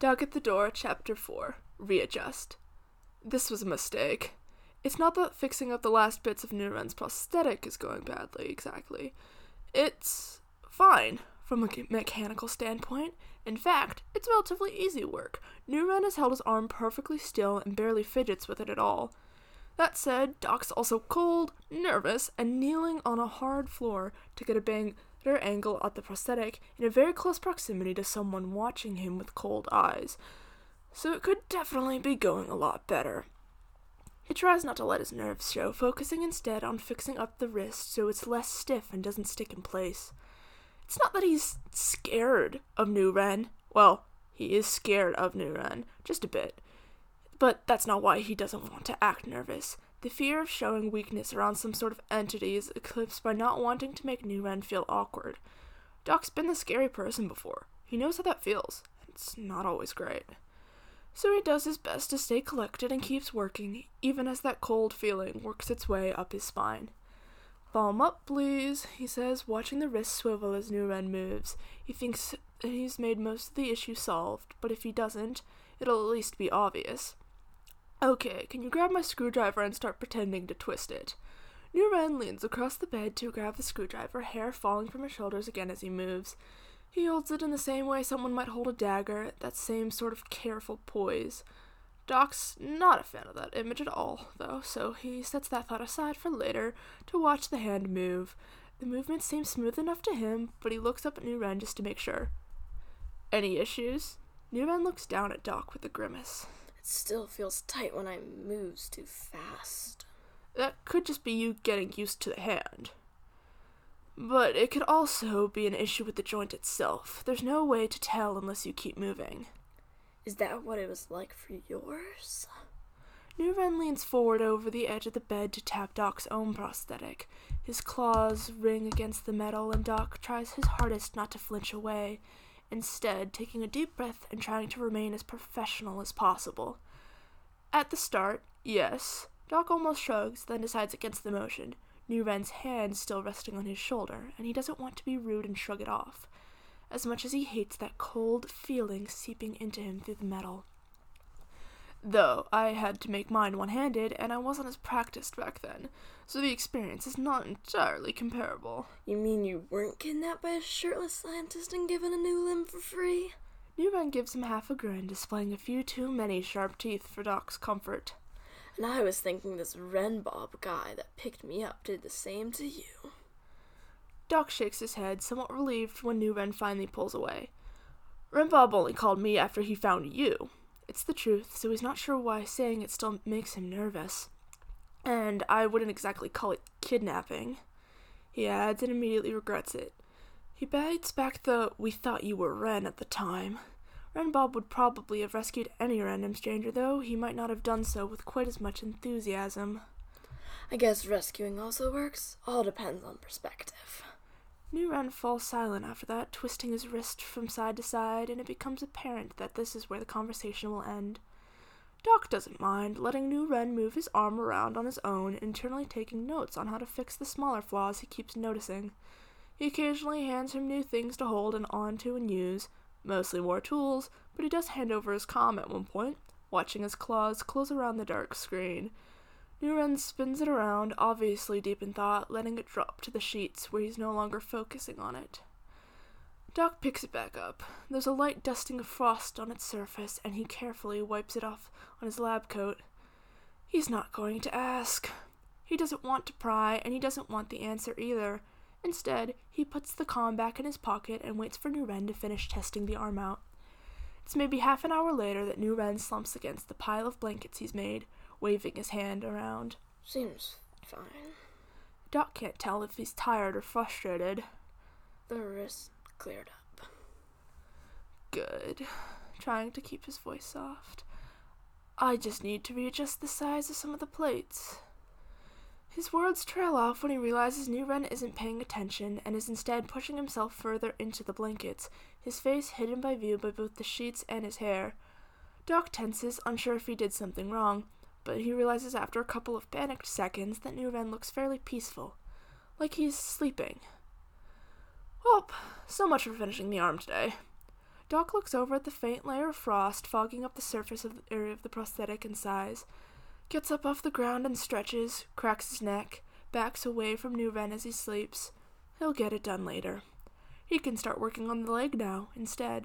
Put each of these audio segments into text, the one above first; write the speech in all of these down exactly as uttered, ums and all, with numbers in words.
Dog at the Door, Chapter four. Readjust. This was a mistake. It's not that fixing up the last bits of Nuren's prosthetic is going badly, exactly. It's fine, from a mechanical standpoint. In fact, it's relatively easy work. Nuren has held his arm perfectly still and barely fidgets with it at all. That said, Doc's also cold, nervous, and kneeling on a hard floor to get a better angle at the prosthetic in a very close proximity to someone watching him with cold eyes. So it could definitely be going a lot better. He tries not to let his nerves show, focusing instead on fixing up the wrist so it's less stiff and doesn't stick in place. It's not that he's scared of Nuren. Well, he is scared of Nuren, just a bit. But that's not why he doesn't want to act nervous. The fear of showing weakness around some sort of entity is eclipsed by not wanting to make Nuren feel awkward. Doc's been the scary person before. He knows how that feels. It's not always great. So he does his best to stay collected and keeps working, even as that cold feeling works its way up his spine. "Palm up, please," he says, watching the wrist swivel as Nuren moves. He thinks he's made most of the issue solved, but if he doesn't, it'll at least be obvious. "Okay, can you grab my screwdriver and start pretending to twist it?" Nuren leans across the bed to grab the screwdriver, hair falling from his shoulders again as he moves. He holds it in the same way someone might hold a dagger, that same sort of careful poise. Doc's not a fan of that image at all, though, so he sets that thought aside for later to watch the hand move. The movement seems smooth enough to him, but he looks up at Nuren just to make sure. "Any issues?" Nuren looks down at Doc with a grimace. It still feels tight when I moves too fast. "That could just be you getting used to the hand. But it could also be an issue with the joint itself. There's no way to tell unless you keep moving." Is that what it was like for yours? Nuren leans forward over the edge of the bed to tap Doc's own prosthetic. His claws ring against the metal, and Doc tries his hardest not to flinch away, instead taking a deep breath and trying to remain as professional as possible. At the start, yes, Doc almost shrugs, then decides against the motion. Nuren's hand still resting on his shoulder, and he doesn't want to be rude and shrug it off, as much as he hates that cold feeling seeping into him through the metal. Though I had to make mine one-handed, and I wasn't as practiced back then, so the experience is not entirely comparable. You mean you weren't kidnapped by a shirtless scientist and given a new limb for free? Nuren gives him half a grin, displaying a few too many sharp teeth for Doc's comfort. And I was thinking this Renbob guy that picked me up did the same to you. Doc shakes his head, somewhat relieved when Nuren finally pulls away. "Renbob only called me after he found you." It's the truth, so he's not sure why saying it still makes him nervous. "And I wouldn't exactly call it kidnapping," he adds, and immediately regrets it. He bites back the "we thought you were Ren" at the time. Renbob would probably have rescued any random stranger, though he might not have done so with quite as much enthusiasm. I guess rescuing also works. All depends on perspective. Nuren falls silent after that, twisting his wrist from side to side, and it becomes apparent that this is where the conversation will end. Doc doesn't mind, letting Nuren move his arm around on his own, internally taking notes on how to fix the smaller flaws he keeps noticing. He occasionally hands him new things to hold and onto and use, mostly more tools, but he does hand over his comm at one point, watching his claws close around the dark screen. Nuren spins it around, obviously deep in thought, letting it drop to the sheets where he's no longer focusing on it. Doc picks it back up. There's a light dusting of frost on its surface, and he carefully wipes it off on his lab coat. He's not going to ask. He doesn't want to pry, and he doesn't want the answer either. Instead, he puts the comm back in his pocket and waits for Nuren to finish testing the arm out. It's maybe half an hour later that Nuren slumps against the pile of blankets he's made, waving his hand around. Seems fine. Doc can't tell if he's tired or frustrated. The wrist cleared up. Good. Trying to keep his voice soft. I just need to readjust the size of some of the plates. His words trail off when he realizes Nuren isn't paying attention and is instead pushing himself further into the blankets, his face hidden by view by both the sheets and his hair. Doc tenses, unsure if he did something wrong, but he realizes after a couple of panicked seconds that Nuren looks fairly peaceful, like he's sleeping. Well, so much for finishing the arm today. Doc looks over at the faint layer of frost fogging up the surface of the area of the prosthetic and sighs, gets up off the ground and stretches, cracks his neck, backs away from New Ren as he sleeps. He'll get it done later. He can start working on the leg now, instead.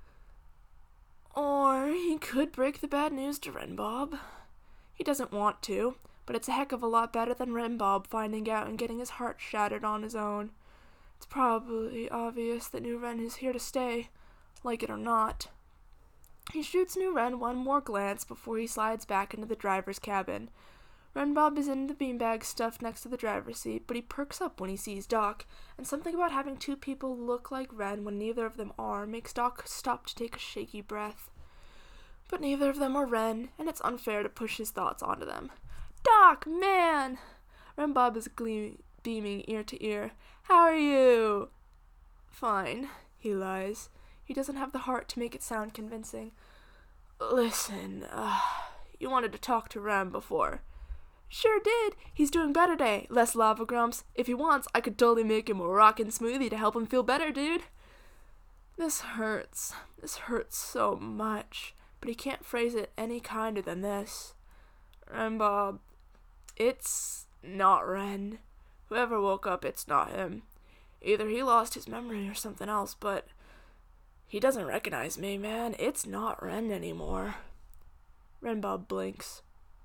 Or he could break the bad news to Renbob. He doesn't want to, but it's a heck of a lot better than Renbob finding out and getting his heart shattered on his own. It's probably obvious that New Ren is here to stay, like it or not. He shoots New Ren one more glance before he slides back into the driver's cabin. Renbob is in the beanbag stuffed next to the driver's seat, but he perks up when he sees Doc, and something about having two people look like Ren when neither of them are makes Doc stop to take a shaky breath. But neither of them are Ren, and it's unfair to push his thoughts onto them. Doc, man! Renbob is gleam- beaming ear to ear. How are you? Fine, he lies. He doesn't have the heart to make it sound convincing. Listen, uh, you wanted to talk to Ren before. Sure did. He's doing better today. Less lava grumps. If he wants, I could totally make him a rockin' smoothie to help him feel better, dude. This hurts. This hurts so much. But he can't phrase it any kinder than this. Renbob, it's not Ren. Whoever woke up, it's not him. Either he lost his memory or something else, but he doesn't recognize me, man. It's not Ren anymore. Renbob blinks.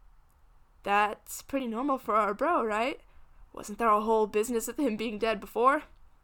That's pretty normal for our bro, right? Wasn't there a whole business of him being dead before?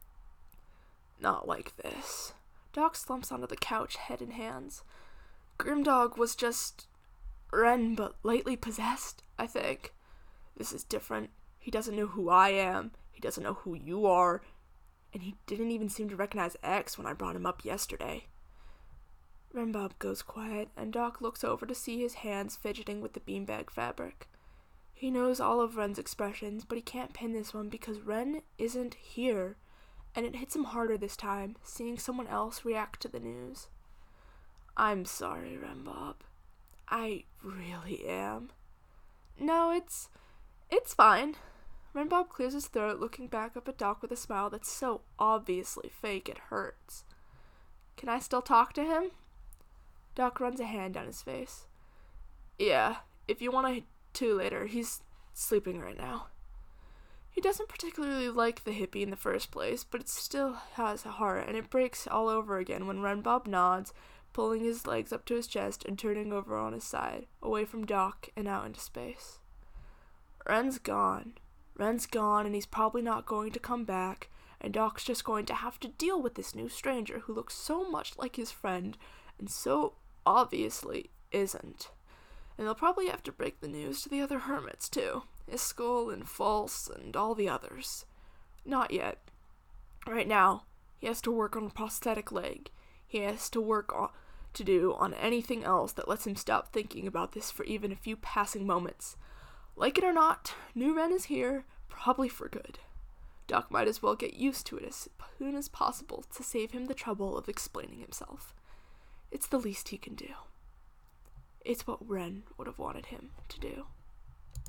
Not like this. Doc slumps onto the couch, head in hands. Grimdog was just Ren, but lately possessed, I think. This is different. He doesn't know who I am. He doesn't know who you are. And he didn't even seem to recognize X when I brought him up yesterday. Renbob goes quiet, and Doc looks over to see his hands fidgeting with the beanbag fabric. He knows all of Ren's expressions, but he can't pin this one because Ren isn't here, and it hits him harder this time, seeing someone else react to the news. I'm sorry, Renbob. I really am. No, it's... it's fine. Renbob clears his throat, looking back up at Doc with a smile that's so obviously fake it hurts. Can I still talk to him? Doc runs a hand down his face. Yeah, if you want to later. He's sleeping right now. He doesn't particularly like the hippie in the first place, but it still has a heart, and it breaks all over again when Renbob nods, pulling his legs up to his chest and turning over on his side, away from Doc and out into space. Ren's gone. Ren's gone, and he's probably not going to come back, and Doc's just going to have to deal with this new stranger who looks so much like his friend, and so obviously isn't. And they'll probably have to break the news to the other hermits, too. Iskel and False and all the others. Not yet. Right now, he has to work on a prosthetic leg. He has to work on, to do on anything else that lets him stop thinking about this for even a few passing moments. Like it or not, New Ren is here, probably for good. Doc might as well get used to it as soon as possible to save him the trouble of explaining himself. It's the least he can do. It's what Ren would have wanted him to do.